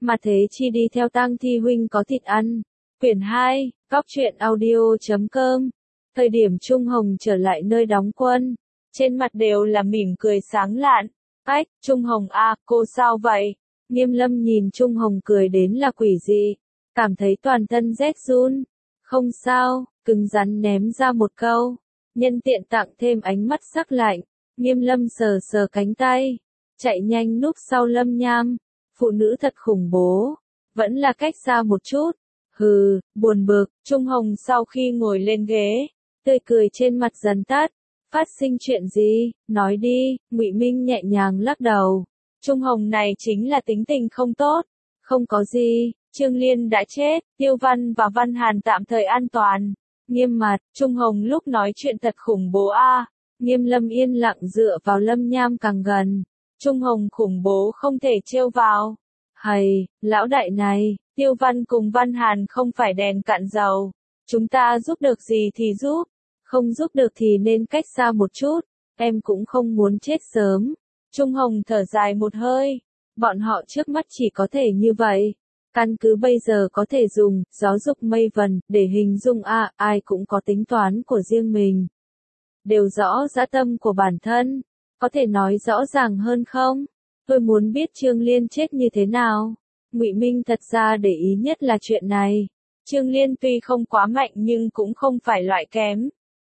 mà thế chi đi theo tang thi huynh có thịt ăn. Quyển 2, Góc truyện audio.com. Thời điểm Trung Hồng trở lại nơi đóng quân, trên mặt đều là mỉm cười sáng lạn. Ách, Trung Hồng à, cô sao vậy? Nghiêm Lâm nhìn Trung Hồng cười đến là quỷ dị, cảm thấy toàn thân rét run. Không sao, cứng rắn ném ra một câu, nhân tiện tặng thêm ánh mắt sắc lạnh. Nghiêm Lâm sờ sờ cánh tay, chạy nhanh núp sau Lâm Nham. Phụ nữ thật khủng bố, vẫn là cách xa một chút. Hừ, buồn bực. Trung Hồng sau khi ngồi lên ghế, tươi cười trên mặt dần tắt. Phát sinh chuyện gì, nói đi. Ngụy Minh nhẹ nhàng lắc đầu. Trung Hồng này chính là tính tình không tốt. Không có gì, Trương Liên đã chết, Tiêu Văn và Văn Hàn tạm thời an toàn. Nghiêm mặt, Trung Hồng lúc nói chuyện thật khủng bố a. Nghiêm Lâm yên lặng dựa vào Lâm Nham càng gần. Trung Hồng khủng bố không thể trêu vào. Hầy, lão đại này, Tiêu Văn cùng Văn Hàn không phải đèn cạn dầu. Chúng ta giúp được gì thì giúp, không giúp được thì nên cách xa một chút. Em cũng không muốn chết sớm. Trung Hồng thở dài một hơi. Bọn họ trước mắt chỉ có thể như vậy. Căn cứ bây giờ có thể dùng gió dục mây vần để hình dung ai cũng có tính toán của riêng mình. Đều rõ dã tâm của bản thân. Có thể nói rõ ràng hơn không? Tôi muốn biết Trương Liên chết như thế nào. Ngụy Minh thật ra để ý nhất là chuyện này. Trương Liên tuy không quá mạnh nhưng cũng không phải loại kém.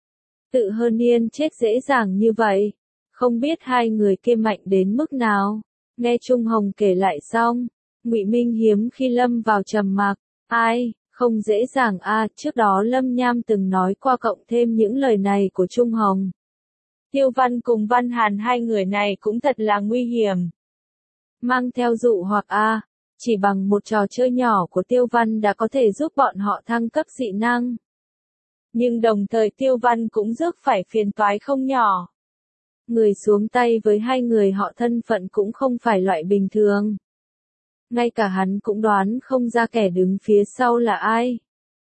Tự Hơn Yên chết dễ dàng như vậy. Không biết hai người kia mạnh đến mức nào. Nghe Trung Hồng kể lại xong, Ngụy Minh hiếm khi lâm vào trầm mặc. Ai, không dễ dàng trước đó Lâm Nham từng nói qua cộng thêm những lời này của Trung Hồng. Tiêu Văn cùng Văn Hàn hai người này cũng thật là nguy hiểm. Mang theo dụ hoặc chỉ bằng một trò chơi nhỏ của Tiêu Văn đã có thể giúp bọn họ thăng cấp dị năng. Nhưng đồng thời Tiêu Văn cũng rước phải phiền toái không nhỏ. Người xuống tay với hai người họ thân phận cũng không phải loại bình thường. Ngay cả hắn cũng đoán không ra kẻ đứng phía sau là ai.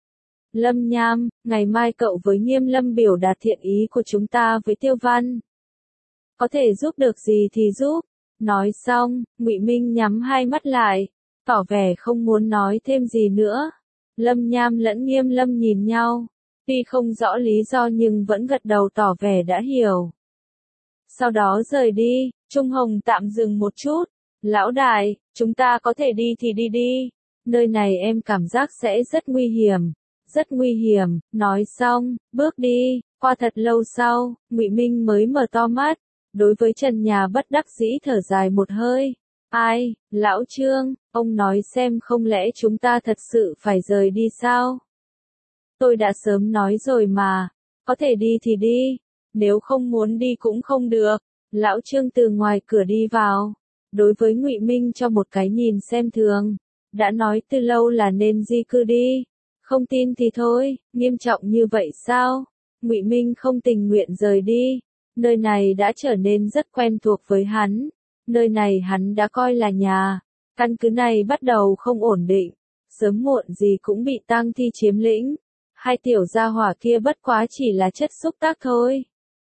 Lâm Nham, ngày mai cậu với Nghiêm Lâm biểu đạt thiện ý của chúng ta với Tiêu Văn. Có thể giúp được gì thì giúp. Nói xong, Ngụy Minh nhắm hai mắt lại, tỏ vẻ không muốn nói thêm gì nữa. Lâm Nham lẫn Nghiêm Lâm nhìn nhau, tuy không rõ lý do nhưng vẫn gật đầu tỏ vẻ đã hiểu. Sau đó rời đi, Trung Hồng tạm dừng một chút. Lão đại, chúng ta có thể đi thì đi đi. Nơi này em cảm giác sẽ rất nguy hiểm. Rất nguy hiểm. Nói xong, bước đi. Qua thật lâu sau, Ngụy Minh mới mở to mắt. Đối với trần nhà bất đắc dĩ thở dài một hơi. Ai, lão Trương, ông nói xem không lẽ chúng ta thật sự phải rời đi sao? Tôi đã sớm nói rồi mà. Có thể đi thì đi. Nếu không muốn đi cũng không được. Lão Trương từ ngoài cửa đi vào. Đối với Ngụy Minh cho một cái nhìn xem thường. Đã nói từ lâu là nên di cư đi. Không tin thì thôi, nghiêm trọng như vậy sao? Ngụy Minh không tình nguyện rời đi. Nơi này đã trở nên rất quen thuộc với hắn. Nơi này hắn đã coi là nhà. Căn cứ này bắt đầu không ổn định. Sớm muộn gì cũng bị tang thi chiếm lĩnh. Hai tiểu gia hỏa kia bất quá chỉ là chất xúc tác thôi.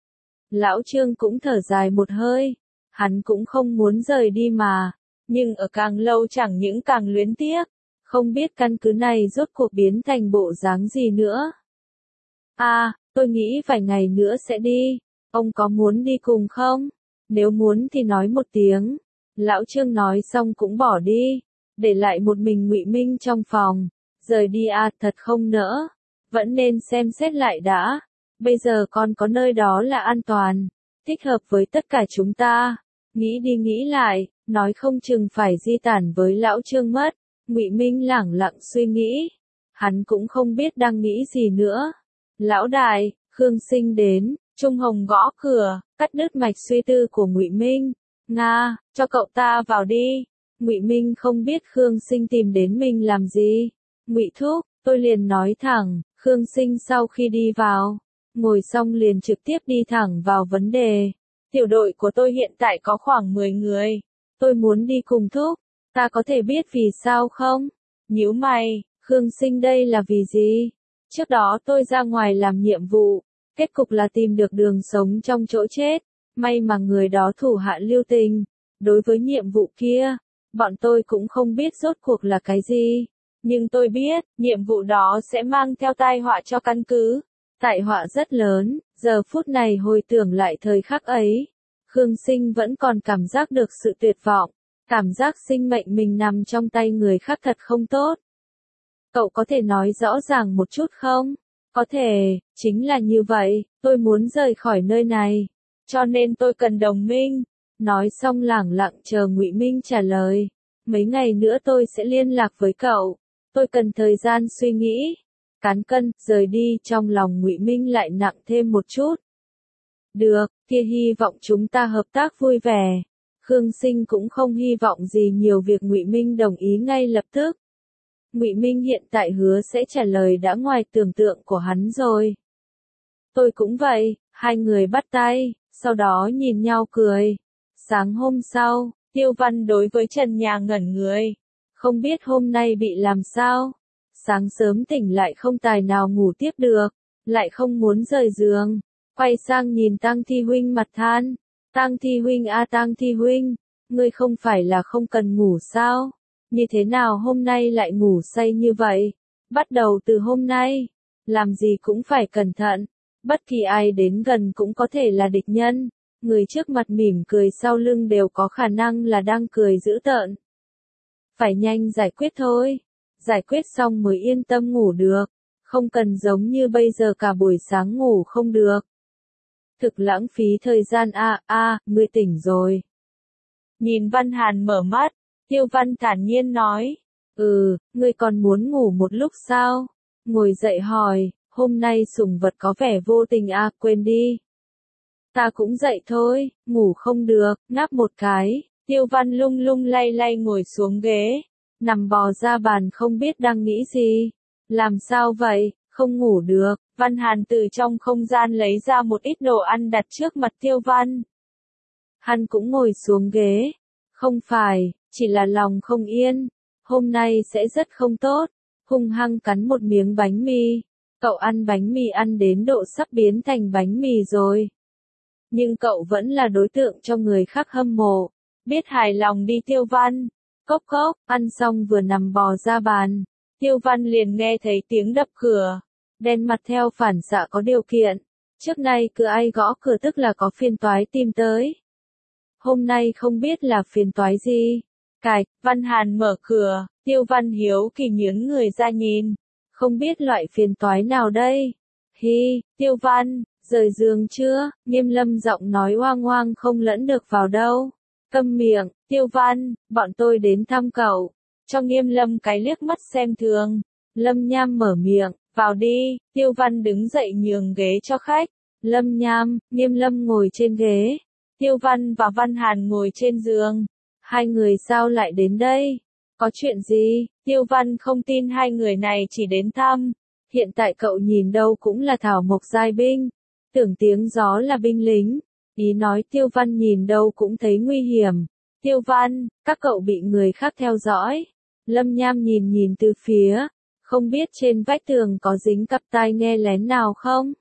Lão Trương cũng thở dài một hơi. Hắn cũng không muốn rời đi mà. Nhưng ở càng lâu chẳng những càng luyến tiếc. Không biết căn cứ này rốt cuộc biến thành bộ dáng gì nữa. Tôi nghĩ vài ngày nữa sẽ đi. Ông có muốn đi cùng không? Nếu muốn thì nói một tiếng. Lão Trương nói xong cũng bỏ đi. Để lại một mình Ngụy Minh trong phòng. Rời đi thật không nỡ. Vẫn nên xem xét lại đã. Bây giờ còn có nơi đó là an toàn. Thích hợp với tất cả chúng ta. Nghĩ đi nghĩ lại, nói không chừng phải di tản với lão Trương mất. Ngụy Minh lẳng lặng suy nghĩ. Hắn cũng không biết đang nghĩ gì nữa. Lão đại, Khương Sinh đến. Trung Hồng gõ cửa, cắt đứt mạch suy tư của Ngụy Minh. Nga, cho cậu ta vào đi. Ngụy Minh không biết Khương Sinh tìm đến mình làm gì. Ngụy thúc, tôi liền nói thẳng. Khương Sinh sau khi đi vào, ngồi xong liền trực tiếp đi thẳng vào vấn đề. Tiểu đội của tôi hiện tại có khoảng 10 người. Tôi muốn đi cùng thúc. Ta có thể biết vì sao không? Nhíu mày, Khương Sinh đây là vì gì? Trước đó tôi ra ngoài làm nhiệm vụ. Kết cục là tìm được đường sống trong chỗ chết. May mà người đó thủ hạ lưu tình. Đối với nhiệm vụ kia, Bọn tôi cũng không biết rốt cuộc là cái gì. Nhưng tôi biết, nhiệm vụ đó sẽ mang theo tai họa cho căn cứ. Tai họa rất lớn, giờ phút này hồi tưởng lại thời khắc ấy. Khương Sinh vẫn còn cảm giác được sự tuyệt vọng. Cảm giác sinh mệnh mình nằm trong tay người khác thật không tốt. Cậu có thể nói rõ ràng một chút không? Có thể, chính là như vậy, tôi muốn rời khỏi nơi này. Cho nên tôi cần đồng minh. Nói xong lẳng lặng chờ Ngụy Minh trả lời. Mấy ngày nữa tôi sẽ liên lạc với cậu. Tôi cần thời gian suy nghĩ. Cán cân, rời đi, trong lòng Ngụy Minh lại nặng thêm một chút. Được, kia hy vọng chúng ta hợp tác vui vẻ. Khương Sinh cũng không hy vọng gì nhiều việc Ngụy Minh đồng ý ngay lập tức. Ngụy Minh hiện tại hứa sẽ trả lời đã ngoài tưởng tượng của hắn rồi. Tôi cũng vậy, hai người bắt tay, sau đó nhìn nhau cười. Sáng hôm sau, Tiêu Văn đối với Trần Nhà ngẩn người. Không biết hôm nay bị làm sao. Sáng sớm tỉnh lại không tài nào ngủ tiếp được, lại không muốn rời giường. Quay sang nhìn Tang Thi Huynh mặt than. Tang Thi Huynh a Tang Thi Huynh, ngươi không phải là không cần ngủ sao? Như thế nào hôm nay lại ngủ say như vậy? Bắt đầu từ hôm nay, làm gì cũng phải cẩn thận. Bất kỳ ai đến gần cũng có thể là địch nhân. Người trước mặt mỉm cười sau lưng đều có khả năng là đang cười dữ tợn. Phải nhanh giải quyết thôi. Giải quyết xong mới yên tâm ngủ được. Không cần giống như bây giờ cả buổi sáng ngủ không được. Thực lãng phí thời gian ngươi tỉnh rồi. Nhìn Văn Hàn mở mắt, Tiêu Văn thản nhiên nói. Ngươi còn muốn ngủ một lúc sao? Ngồi dậy hỏi, hôm nay sủng vật có vẻ vô tình quên đi. Ta cũng dậy thôi, ngủ không được, ngáp một cái, Tiêu Văn lung lung lay lay ngồi xuống ghế, nằm bò ra bàn không biết đang nghĩ gì. Làm sao vậy, không ngủ được, Văn Hàn từ trong không gian lấy ra một ít đồ ăn đặt trước mặt Tiêu Văn. Hắn cũng ngồi xuống ghế, không phải, chỉ là lòng không yên, hôm nay sẽ rất không tốt, hung hăng cắn một miếng bánh mì. Cậu ăn bánh mì ăn đến độ sắp biến thành bánh mì rồi. Nhưng cậu vẫn là đối tượng cho người khác hâm mộ. Biết hài lòng đi Tiêu Văn. Cốc cốc, ăn xong vừa nằm bò ra bàn. Tiêu Văn liền nghe thấy tiếng đập cửa. Đen mặt theo phản xạ có điều kiện. Trước nay cứ ai gõ cửa tức là có phiền toái tìm tới. Hôm nay không biết là phiền toái gì. Cạch, Văn Hàn mở cửa, Tiêu Văn hiếu kỳ nghiến người ra nhìn. Không biết loại phiền toái nào đây? Hi, Tiêu Văn, rời giường chưa? Nghiêm Lâm giọng nói oang oang không lẫn được vào đâu. Câm miệng, Tiêu Văn, bọn tôi đến thăm cậu. Cho Nghiêm Lâm cái liếc mắt xem thường. Lâm Nham mở miệng, vào đi. Tiêu Văn đứng dậy nhường ghế cho khách. Lâm Nham, Nghiêm Lâm ngồi trên ghế. Tiêu Văn và Văn Hàn ngồi trên giường. Hai người sao lại đến đây? Có chuyện gì? Tiêu Văn không tin hai người này chỉ đến thăm. Hiện tại cậu nhìn đâu cũng là thảo mộc giai binh. Tưởng tiếng gió là binh lính. Ý nói Tiêu Văn nhìn đâu cũng thấy nguy hiểm. Tiêu Văn, các cậu bị người khác theo dõi. Lâm Nham nhìn nhìn từ phía. Không biết trên vách tường có dính cặp tai nghe lén nào không?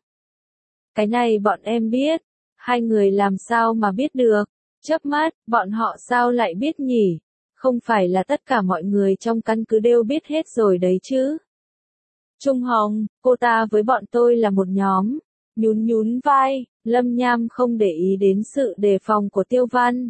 Cái này bọn em biết. Hai người làm sao mà biết được? Chớp mắt, bọn họ sao lại biết nhỉ? Không phải là tất cả mọi người trong căn cứ đều biết hết rồi đấy chứ. Trung Hồng, cô ta với bọn tôi là một nhóm. Nhún nhún vai, Lâm Nham không để ý đến sự đề phòng của Tiêu Văn.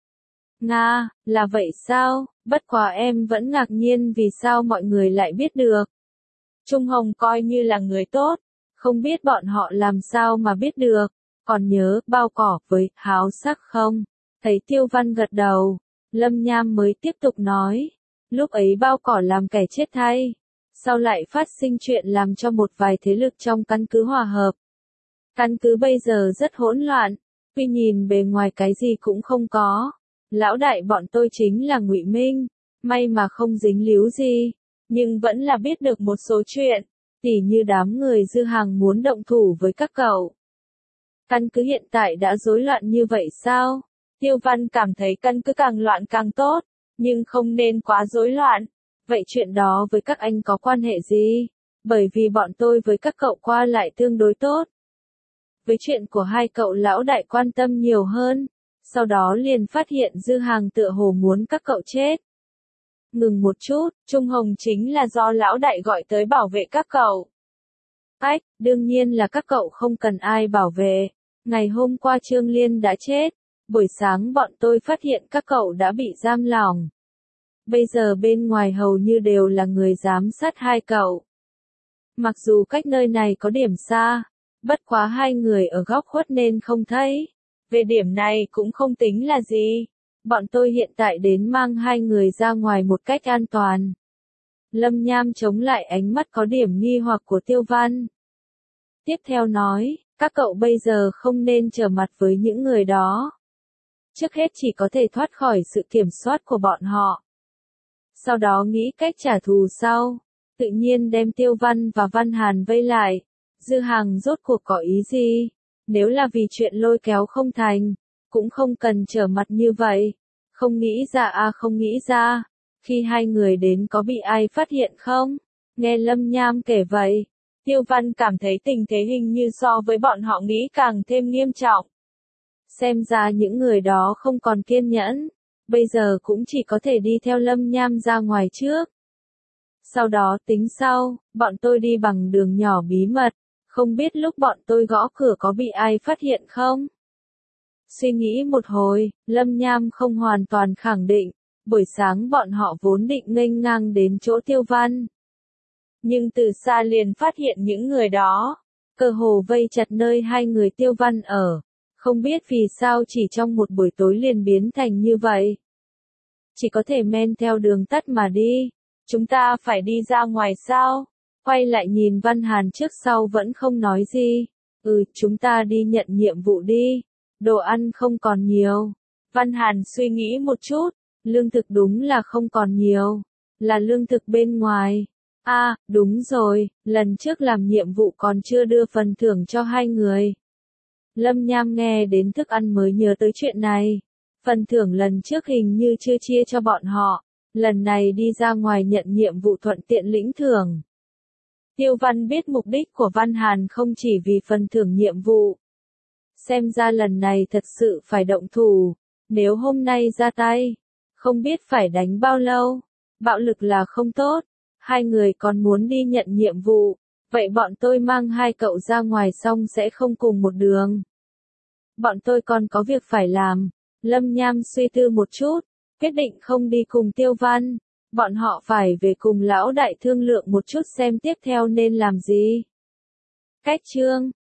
Nga, là vậy sao? Bất quá em vẫn ngạc nhiên vì sao mọi người lại biết được. Trung Hồng coi như là người tốt, không biết bọn họ làm sao mà biết được. Còn nhớ bao cỏ với háo sắc không? Thấy Tiêu Văn gật đầu, Lâm Nham mới tiếp tục nói. Lúc ấy bao cỏ làm kẻ chết thay. Sau lại phát sinh chuyện làm cho một vài thế lực trong căn cứ hòa hợp. Căn cứ bây giờ rất hỗn loạn, tuy nhìn bề ngoài cái gì cũng không có. Lão đại bọn tôi chính là Ngụy Minh, may mà không dính líu gì, nhưng vẫn là biết được một số chuyện, tỉ như đám người Dư Hàng muốn động thủ với các cậu. Căn cứ hiện tại đã rối loạn như vậy sao? Tiêu Văn cảm thấy căn cứ càng loạn càng tốt, nhưng không nên quá rối loạn. Vậy chuyện đó với các anh có quan hệ gì? Bởi vì bọn tôi với các cậu qua lại tương đối tốt. Với chuyện của hai cậu lão đại quan tâm nhiều hơn. Sau đó liền phát hiện Dư Hàng tựa hồ muốn các cậu chết. Ngừng một chút, Trung Hồng chính là do lão đại gọi tới bảo vệ các cậu. Ách, đương nhiên là các cậu không cần ai bảo vệ. Ngày hôm qua Trương Liên đã chết, buổi sáng bọn tôi phát hiện các cậu đã bị giam lỏng. Bây giờ bên ngoài hầu như đều là người giám sát hai cậu. Mặc dù cách nơi này có điểm xa, bất quá hai người ở góc khuất nên không thấy. Về điểm này cũng không tính là gì. Bọn tôi hiện tại đến mang hai người ra ngoài một cách an toàn. Lâm Nham chống lại ánh mắt có điểm nghi hoặc của Tiêu Văn. Tiếp theo nói, các cậu bây giờ không nên trở mặt với những người đó. Trước hết chỉ có thể thoát khỏi sự kiểm soát của bọn họ. Sau đó nghĩ cách trả thù sau. Tự nhiên đem Tiêu Văn và Văn Hàn vây lại. Dư Hàng rốt cuộc có ý gì? Nếu là vì chuyện lôi kéo không thành, cũng không cần trở mặt như vậy. Không nghĩ ra không nghĩ ra. Khi hai người đến có bị ai phát hiện không? Nghe Lâm Nham kể vậy, Tiêu Văn cảm thấy tình thế hình như so với bọn họ nghĩ càng thêm nghiêm trọng. Xem ra những người đó không còn kiên nhẫn, bây giờ cũng chỉ có thể đi theo Lâm Nham ra ngoài trước. Sau đó tính sau, bọn tôi đi bằng đường nhỏ bí mật, không biết lúc bọn tôi gõ cửa có bị ai phát hiện không? Suy nghĩ một hồi, Lâm Nham không hoàn toàn khẳng định, buổi sáng bọn họ vốn định nghênh ngang đến chỗ Tiêu Văn. Nhưng từ xa liền phát hiện những người đó, cơ hồ vây chặt nơi hai người Tiêu Văn ở. Không biết vì sao chỉ trong một buổi tối liền biến thành như vậy. Chỉ có thể men theo đường tắt mà đi. Chúng ta phải đi ra ngoài sao? Quay lại nhìn Văn Hàn trước sau vẫn không nói gì. Chúng ta đi nhận nhiệm vụ đi. Đồ ăn không còn nhiều. Văn Hàn suy nghĩ một chút. Lương thực đúng là không còn nhiều. Là lương thực bên ngoài. Đúng rồi, lần trước làm nhiệm vụ còn chưa đưa phần thưởng cho hai người. Lâm Nham nghe đến thức ăn mới nhớ tới chuyện này. Phần thưởng lần trước hình như chưa chia cho bọn họ. Lần này đi ra ngoài nhận nhiệm vụ thuận tiện lĩnh thưởng. Tiêu Văn biết mục đích của Văn Hàn không chỉ vì phần thưởng nhiệm vụ. Xem ra lần này thật sự phải động thủ. Nếu hôm nay ra tay, không biết phải đánh bao lâu. Bạo lực là không tốt. Hai người còn muốn đi nhận nhiệm vụ. Vậy bọn tôi mang hai cậu ra ngoài xong sẽ không cùng một đường. Bọn tôi còn có việc phải làm. Lâm Nham suy tư một chút, quyết định không đi cùng Tiêu Văn. Bọn họ phải về cùng lão đại thương lượng một chút xem tiếp theo nên làm gì. Cách chương